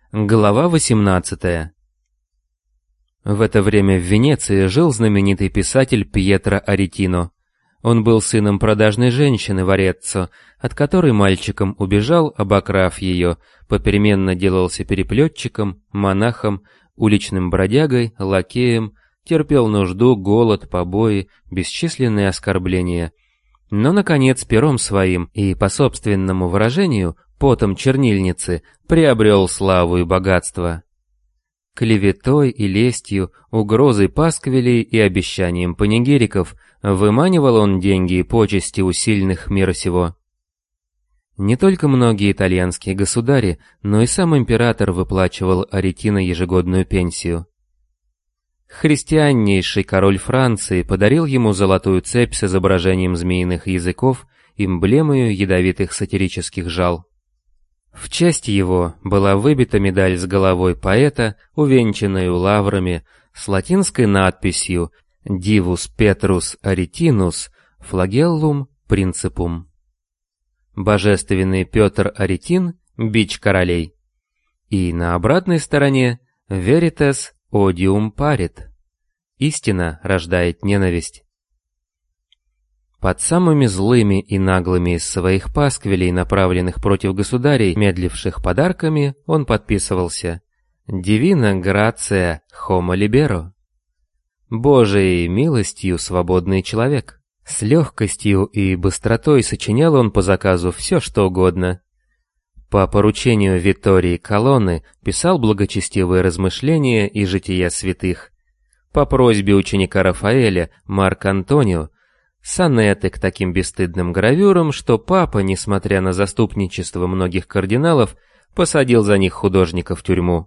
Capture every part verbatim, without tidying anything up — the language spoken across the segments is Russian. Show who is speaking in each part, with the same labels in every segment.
Speaker 1: Глава восемнадцатая. В это время в Венеции жил знаменитый писатель Пьетро Аретино. Он был сыном продажной женщины в Ареццо, от которой мальчиком убежал, обокрав ее, попеременно делался переплетчиком, монахом, уличным бродягой, лакеем, терпел нужду, голод, побои, бесчисленные оскорбления. Но, наконец, пером своим и, по собственному выражению, потом чернильницы, приобрел славу и богатство. Клеветой и лестью, угрозой пасквилей и обещанием панигириков выманивал он деньги и почести у сильных мира сего. Не только многие итальянские государи, но и сам император выплачивал Аретино ежегодную пенсию. Христианнейший король Франции подарил ему золотую цепь с изображением змеиных языков, эмблемою ядовитых сатирических жал. В честь его была выбита медаль с головой поэта, увенчанную лаврами, с латинской надписью «Divus Petrus Aretinus Flagellum Principum». Божественный Петр Аретин – бич королей. И на обратной стороне «Veritas odium parit» – истина рождает ненависть. Под самыми злыми и наглыми из своих пасквилей, направленных против государей, медливших подарками, он подписывался «Divina gratia homo libero» – «Божией милостью свободный человек». С легкостью и быстротой сочинял он по заказу все, что угодно. По поручению Виттории Колонны писал благочестивые размышления и жития святых. По просьбе ученика Рафаэля, Марк Антонио, сонеты к таким бесстыдным гравюрам, что папа, несмотря на заступничество многих кардиналов, посадил за них художника в тюрьму.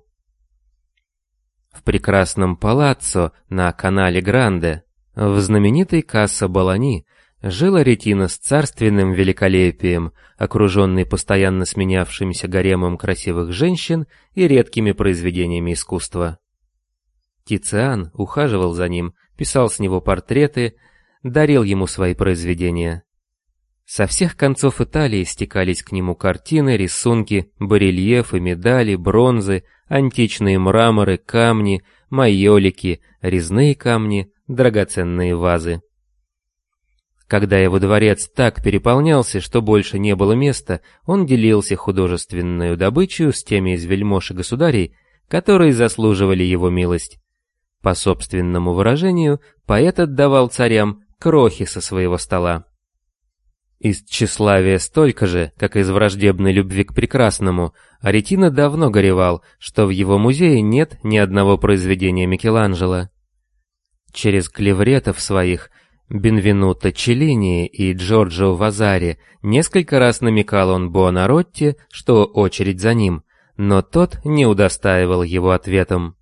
Speaker 1: В прекрасном палаццо на канале Гранде, в знаменитой Касса Балани, жил Аретино с царственным великолепием, окруженный постоянно сменявшимся гаремом красивых женщин и редкими произведениями искусства. Тициан ухаживал за ним, писал с него портреты, дарил ему свои произведения. Со всех концов Италии стекались к нему картины, рисунки, барельефы, медали, бронзы, античные мраморы, камни, майолики, резные камни, драгоценные вазы. Когда его дворец так переполнялся, что больше не было места, он делился художественную добычей с теми из вельмож и государей, которые заслуживали его милость. По собственному выражению, поэт отдавал царям крохи со своего стола. Из тщеславия столько же, как из враждебной любви к прекрасному, Аретино давно горевал, что в его музее нет ни одного произведения Микеланджело. Через клевретов своих Бенвенуто Челлини и Джорджо Вазари несколько раз намекал он Буонаротти, что очередь за ним, но тот не удостаивал его ответом.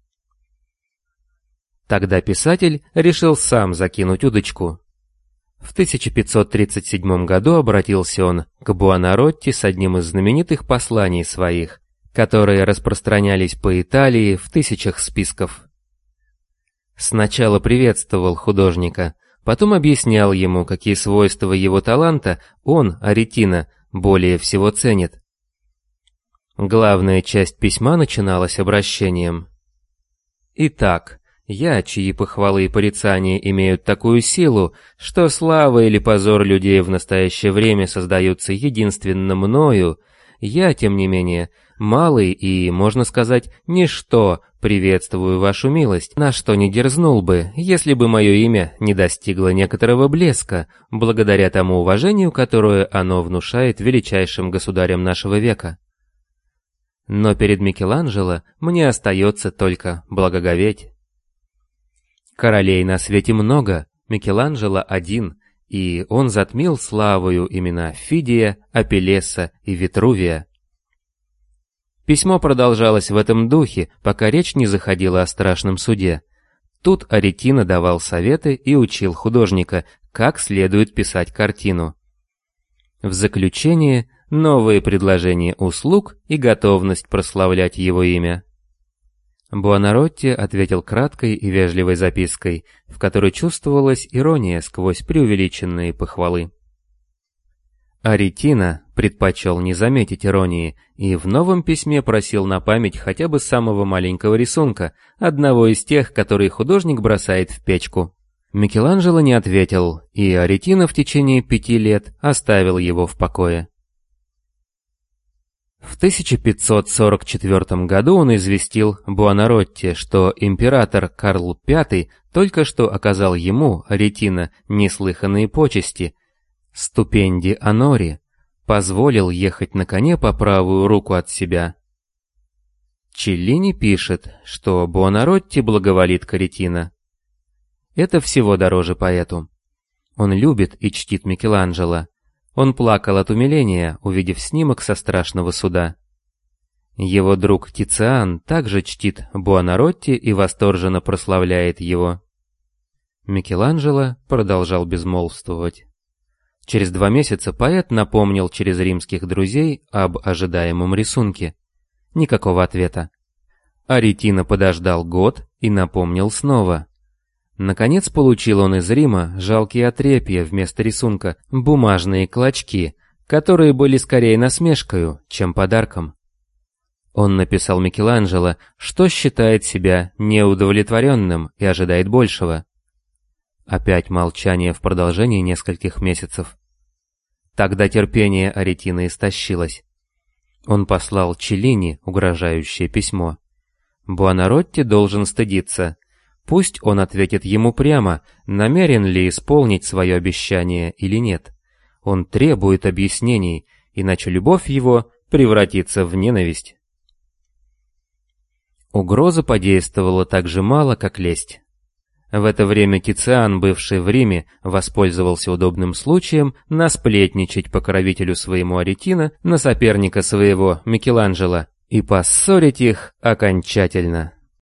Speaker 1: Тогда писатель решил сам закинуть удочку. В тысяча пятьсот тридцать седьмом году обратился он к Буонаротти с одним из знаменитых посланий своих, которые распространялись по Италии в тысячах списков. Сначала приветствовал художника, потом объяснял ему, какие свойства его таланта он, Аретино, более всего ценит. Главная часть письма начиналась обращением. «Итак, я, чьи похвалы и порицания имеют такую силу, что слава или позор людей в настоящее время создаются единственно мною, я, тем не менее, малый и, можно сказать, ничто, приветствую вашу милость, на что не дерзнул бы, если бы мое имя не достигло некоторого блеска, благодаря тому уважению, которое оно внушает величайшим государям нашего века. Но перед Микеланджело мне остается только благоговеть. Королей на свете много, Микеланджело один, и он затмил славою имена Фидия, Апеллеса и Витрувия». Письмо продолжалось в этом духе, пока речь не заходила о страшном суде. Тут Аретино давал советы и учил художника, как следует писать картину. В заключение новые предложения услуг и готовность прославлять его имя. Буонаротти ответил краткой и вежливой запиской, в которой чувствовалась ирония сквозь преувеличенные похвалы. Аретино, предпочел не заметить иронии и в новом письме просил на память хотя бы самого маленького рисунка, одного из тех, которые художник бросает в печку. Микеланджело не ответил, и Аретино в течение пяти лет оставил его в покое. В тысяча пятьсот сорок четвёртом году он известил Буонаротти, что император Карл Пятый только что оказал ему, Аретино, неслыханные почести, ступенди онори, позволил ехать на коне по правую руку от себя. Челлини пишет, что Буонаротти благоволит к Аретино. Это всего дороже поэту. Он любит и чтит Микеланджело. Он плакал от умиления, увидев снимок со страшного суда. Его друг Тициан также чтит Буонаротти и восторженно прославляет его. Микеланджело продолжал безмолвствовать. Через два месяца поэт напомнил через римских друзей об ожидаемом рисунке. Никакого ответа. Аретино подождал год и напомнил снова. Наконец получил он из Рима жалкие отрепья вместо рисунка, бумажные клочки, которые были скорее насмешкою, чем подарком. Он написал Микеланджело, что считает себя неудовлетворенным и ожидает большего. Опять молчание в продолжении нескольких месяцев. Тогда терпение Аретино истощилось. Он послал Челлини угрожающее письмо. Буонаротти должен стыдиться. Пусть он ответит ему прямо, намерен ли исполнить свое обещание или нет. Он требует объяснений, иначе любовь его превратится в ненависть. Угроза подействовала так же мало, как лесть. В это время Тициан, бывший в Риме, воспользовался удобным случаем насплетничать покровителю своему Аретино на соперника своего Микеланджело и поссорить их окончательно.